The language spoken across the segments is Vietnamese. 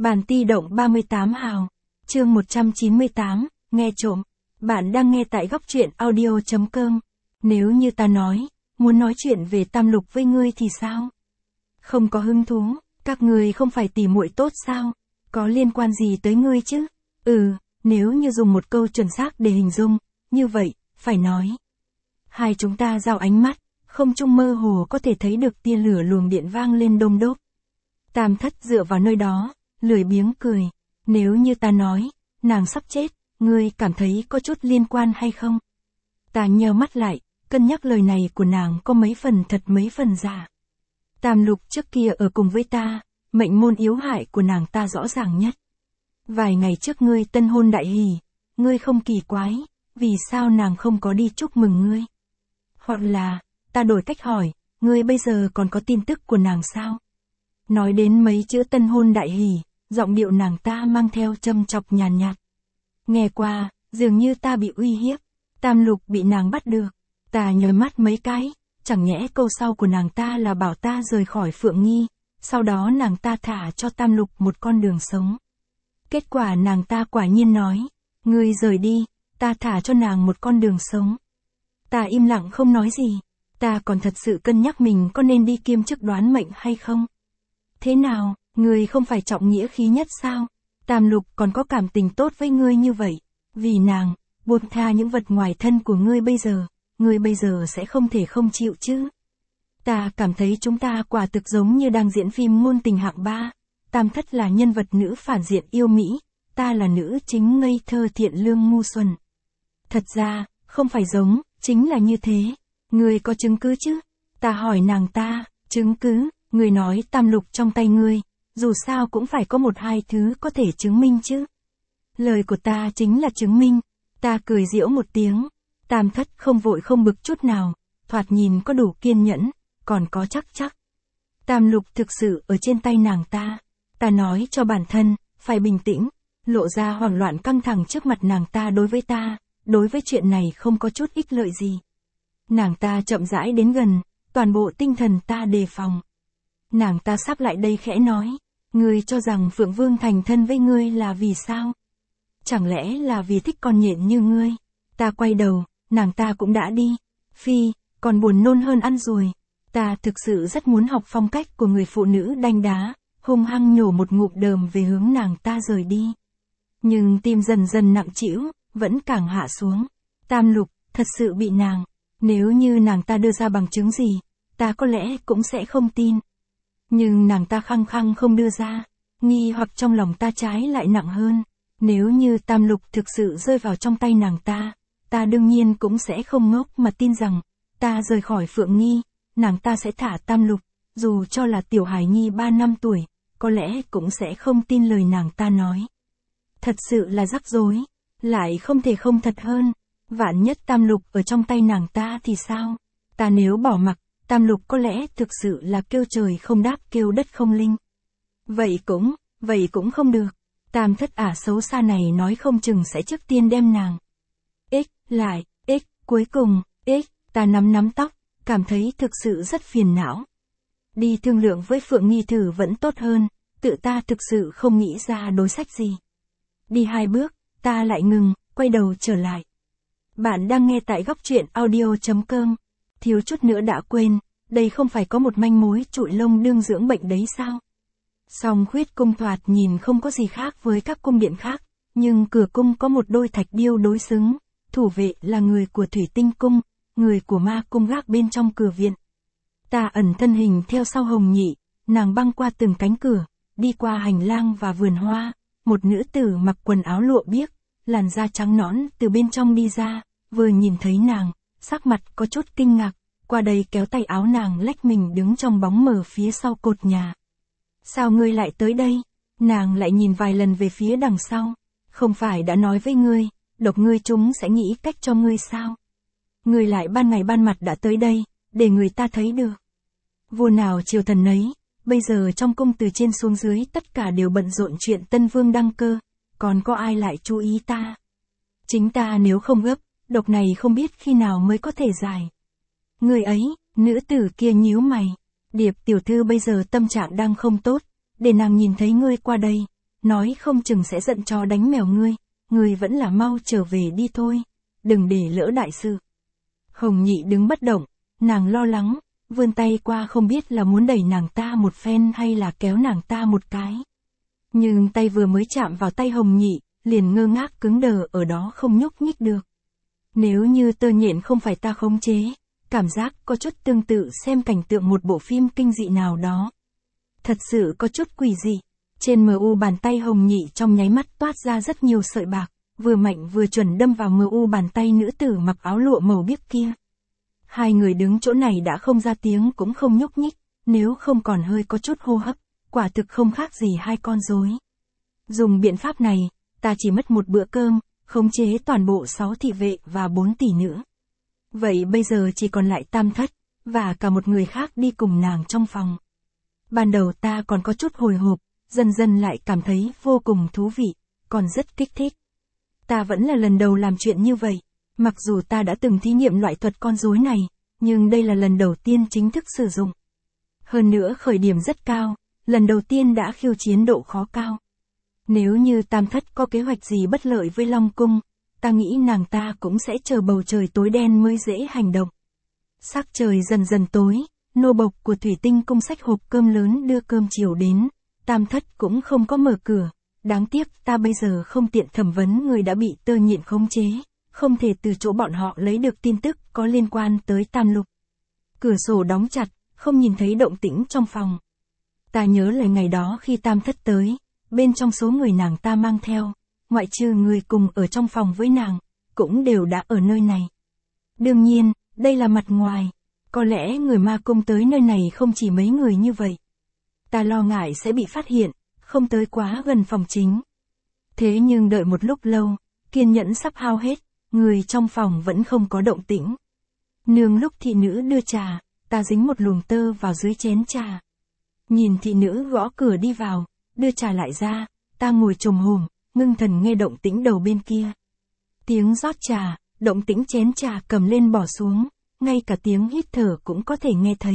Bản ti động 38 hào. Chương 198, nghe trộm. Bạn đang nghe tại góc truyện audio.com. Nếu như ta nói, muốn nói chuyện về Tam Lục với ngươi thì sao? Không có hứng thú, các ngươi không phải tỉ muội tốt sao? Có liên quan gì tới ngươi chứ? Nếu như dùng một câu chuẩn xác để hình dung, như vậy, phải nói. Hai chúng ta giao ánh mắt, không trung mơ hồ có thể thấy được tia lửa luồng điện vang lên đôm đốp. Tam Thất dựa vào nơi đó, lười biếng cười. Nếu như ta nói, nàng sắp chết, ngươi cảm thấy có chút liên quan hay không? Ta nheo mắt lại, cân nhắc lời này của nàng có mấy phần thật mấy phần giả. Tam Lục trước kia ở cùng với ta, mệnh môn yếu hại của nàng ta rõ ràng nhất. Vài ngày trước ngươi tân hôn đại hỷ, ngươi không kỳ quái, vì sao nàng không có đi chúc mừng ngươi? Hoặc là, ta đổi cách hỏi, ngươi bây giờ còn có tin tức của nàng sao? Nói đến mấy chữ tân hôn đại hỷ, giọng điệu nàng ta mang theo châm chọc nhàn nhạt. Nghe qua, dường như ta bị uy hiếp, Tam Lục bị nàng bắt được. Ta nhớ mắt mấy cái, chẳng nhẽ câu sau của nàng ta là bảo ta rời khỏi Phượng Nghi, sau đó nàng ta thả cho Tam Lục một con đường sống. Kết quả nàng ta quả nhiên nói, ngươi rời đi, ta thả cho nàng một con đường sống. Ta im lặng không nói gì, ta còn thật sự cân nhắc mình có nên đi kiêm chức đoán mệnh hay không. Thế nào, ngươi không phải trọng nghĩa khí nhất sao? Tam Lục còn có cảm tình tốt với ngươi như vậy, vì nàng, buông tha những vật ngoài thân của ngươi bây giờ sẽ không thể không chịu chứ. Ta cảm thấy chúng ta quả thực giống như đang diễn phim ngôn tình hạng 3, Tam Thất là nhân vật nữ phản diện yêu mỹ, ta là nữ chính ngây thơ thiện lương ngu xuẩn. Thật ra, không phải giống, chính là như thế. Ngươi có chứng cứ chứ? Ta hỏi nàng ta, chứng cứ, ngươi nói Tam Lục trong tay ngươi, dù sao cũng phải có một hai thứ có thể chứng minh chứ. Lời của ta chính là chứng minh. Ta cười giễu một tiếng. Tam Thất không vội không bực chút nào, thoạt nhìn có đủ kiên nhẫn, còn có chắc. Tam Lục thực sự ở trên tay nàng ta. Ta nói cho bản thân, phải bình tĩnh, lộ ra hoảng loạn căng thẳng trước mặt nàng ta đối với chuyện này không có chút ích lợi gì. Nàng ta chậm rãi đến gần, toàn bộ tinh thần ta đề phòng. Nàng ta sắp lại đây khẽ nói, ngươi cho rằng Phượng Vương thành thân với ngươi là vì sao? Chẳng lẽ là vì thích con nhện như ngươi? Ta quay đầu, nàng ta cũng đã đi. Phi, còn buồn nôn hơn ăn ruồi. Ta thực sự rất muốn học phong cách của người phụ nữ đanh đá, hung hăng nhổ một ngụm đờm về hướng nàng ta rời đi. Nhưng tim dần dần nặng trĩu, vẫn càng hạ xuống. Tam Lục, thật sự bị nàng. Nếu như nàng ta đưa ra bằng chứng gì, ta có lẽ cũng sẽ không tin. Nhưng nàng ta khăng khăng không đưa ra. Nghi hoặc trong lòng ta trái lại nặng hơn. Nếu như Tam Lục thực sự rơi vào trong tay nàng ta đương nhiên cũng sẽ không ngốc mà tin rằng, ta rời khỏi Phượng Nghi, nàng ta sẽ thả Tam Lục, dù cho là tiểu hài nhi 3 năm tuổi, có lẽ cũng sẽ không tin lời nàng ta nói. Thật sự là rắc rối, lại không thể không thật hơn, vạn nhất Tam Lục ở trong tay nàng ta thì sao? Ta nếu bỏ mặc, Tam Lục có lẽ thực sự là kêu trời không đáp kêu đất không linh. Vậy cũng không được. Tam Thất xấu xa này nói không chừng sẽ trước tiên đem nàng. Cuối cùng, ta nắm tóc, cảm thấy thực sự rất phiền não. Đi thương lượng với Phượng Nghi thử vẫn tốt hơn, tự ta thực sự không nghĩ ra đối sách gì. Đi 2 bước, ta lại ngừng, quay đầu trở lại. Bạn đang nghe tại góc truyện audio.com. Thiếu chút nữa đã quên, đây không phải có một manh mối trụi lông đương dưỡng bệnh đấy sao? Song Khuyết cung thoạt nhìn không có gì khác với các cung điện khác, nhưng cửa cung có một đôi thạch điêu đối xứng, thủ vệ là người của Thủy Tinh cung, người của Ma cung gác bên trong cửa viện. Ta ẩn thân hình theo sau Hồng Nhị, nàng băng qua từng cánh cửa, đi qua hành lang và vườn hoa, một nữ tử mặc quần áo lụa biếc, làn da trắng nõn từ bên trong đi ra, vừa nhìn thấy nàng, sắc mặt có chút kinh ngạc, qua đây kéo tay áo nàng lách mình đứng trong bóng mờ phía sau cột nhà. Sao ngươi lại tới đây? Nàng lại nhìn vài lần về phía đằng sau. Không phải đã nói với ngươi, độc ngươi chúng sẽ nghĩ cách cho ngươi sao? Ngươi lại ban ngày ban mặt đã tới đây, để người ta thấy được. Vua nào triều thần nấy, bây giờ trong cung từ trên xuống dưới tất cả đều bận rộn chuyện Tân Vương đăng cơ, còn có ai lại chú ý ta? Chính ta nếu không gấp, độc này không biết khi nào mới có thể giải. Người ấy, nữ tử kia nhíu mày. Điệp tiểu thư bây giờ tâm trạng đang không tốt, để nàng nhìn thấy ngươi qua đây, nói không chừng sẽ giận chó đánh mèo ngươi vẫn là mau trở về đi thôi, đừng để lỡ đại sự. Hồng Nhị đứng bất động, nàng lo lắng, vươn tay qua không biết là muốn đẩy nàng ta một phen hay là kéo nàng ta một cái. Nhưng tay vừa mới chạm vào tay Hồng Nhị, liền ngơ ngác cứng đờ ở đó không nhúc nhích được. Nếu như Tơ Nhện không phải ta khống chế, cảm giác có chút tương tự xem cảnh tượng một bộ phim kinh dị nào đó. Thật sự có chút quỷ dị. Trên MU bàn tay Hồng Nhị trong nháy mắt toát ra rất nhiều sợi bạc, vừa mạnh vừa chuẩn đâm vào MU bàn tay nữ tử mặc áo lụa màu biếc kia. Hai người đứng chỗ này đã không ra tiếng cũng không nhúc nhích, nếu không còn hơi có chút hô hấp, quả thực không khác gì hai con rối. Dùng biện pháp này, ta chỉ mất một bữa cơm, khống chế toàn bộ 6 thị vệ và 4 tỷ nữ. Vậy bây giờ chỉ còn lại Tam Thất, và cả một người khác đi cùng nàng trong phòng. Ban đầu ta còn có chút hồi hộp, dần dần lại cảm thấy vô cùng thú vị, còn rất kích thích. Ta vẫn là lần đầu làm chuyện như vậy, mặc dù ta đã từng thí nghiệm loại thuật con rối này, nhưng đây là lần đầu tiên chính thức sử dụng. Hơn nữa khởi điểm rất cao, lần đầu tiên đã khiêu chiến độ khó cao. Nếu như Tam Thất có kế hoạch gì bất lợi với Long Cung, ta nghĩ nàng ta cũng sẽ chờ bầu trời tối đen mới dễ hành động. Sắc trời dần dần tối, nô bộc của Thủy Tinh Cung xách hộp cơm lớn đưa cơm chiều đến, Tam Thất cũng không có mở cửa. Đáng tiếc ta bây giờ không tiện thẩm vấn người đã bị Tơ Nhện khống chế, không thể từ chỗ bọn họ lấy được tin tức có liên quan tới Tam Lục. Cửa sổ đóng chặt, không nhìn thấy động tĩnh trong phòng. Ta nhớ lại ngày đó khi Tam Thất tới, bên trong số người nàng ta mang theo, ngoại trừ người cùng ở trong phòng với nàng, cũng đều đã ở nơi này. Đương nhiên, đây là mặt ngoài, có lẽ người ma cung tới nơi này không chỉ mấy người như vậy. Ta lo ngại sẽ bị phát hiện, không tới quá gần phòng chính. Thế nhưng đợi một lúc lâu, kiên nhẫn sắp hao hết, người trong phòng vẫn không có động tĩnh. Nương lúc thị nữ đưa trà, ta dính một luồng tơ vào dưới chén trà. Nhìn thị nữ gõ cửa đi vào, đưa trà lại ra, ta ngồi chồm hổm, ngưng thần nghe động tĩnh đầu bên kia. Tiếng rót trà, động tĩnh chén trà cầm lên bỏ xuống, ngay cả tiếng hít thở cũng có thể nghe thấy.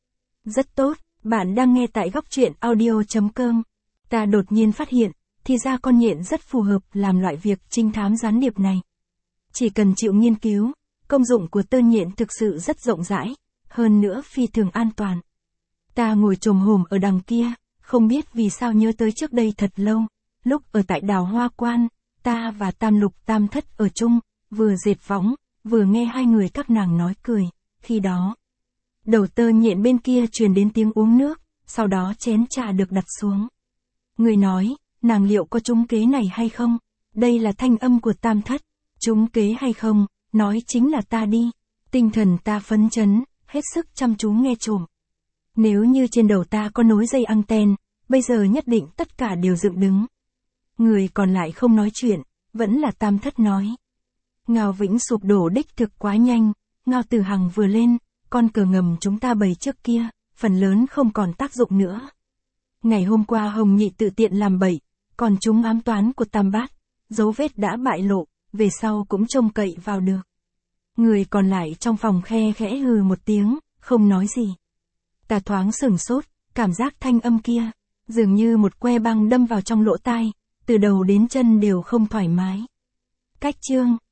Rất tốt, bạn đang nghe tại Góc Truyện Audio.com. Ta đột nhiên phát hiện, thì ra con nhện rất phù hợp làm loại việc trinh thám gián điệp này. Chỉ cần chịu nghiên cứu, công dụng của tơ nhện thực sự rất rộng rãi, hơn nữa phi thường an toàn. Ta ngồi chồm hổm ở đằng kia, không biết vì sao nhớ tới trước đây thật lâu, lúc ở tại Đào Hoa Quan, ta và Tam Lục Tam Thất ở chung, vừa dệt võng, vừa nghe hai người các nàng nói cười, khi đó. Đầu tơ nhện bên kia truyền đến tiếng uống nước, sau đó chén trà được đặt xuống. Người nói, nàng liệu có trúng kế này hay không? Đây là thanh âm của Tam Thất. Trúng kế hay không, nói chính là ta đi. Tinh thần ta phấn chấn, hết sức chăm chú nghe trộm. Nếu như trên đầu ta có nối dây anten, bây giờ nhất định tất cả đều dựng đứng. Người còn lại không nói chuyện, vẫn là Tam Thất nói. Ngao Vĩnh sụp đổ đích thực quá nhanh, Ngao Tử Hằng vừa lên, con cờ ngầm chúng ta bày trước kia, phần lớn không còn tác dụng nữa. Ngày hôm qua Hồng Nhị tự tiện làm bậy, còn chúng ám toán của Tam Bát, dấu vết đã bại lộ, về sau cũng trông cậy vào được. Người còn lại trong phòng khe khẽ hừ một tiếng, không nói gì. Ta thoáng sửng sốt, cảm giác thanh âm kia, dường như một que băng đâm vào trong lỗ tai, từ đầu đến chân đều không thoải mái. Cách chương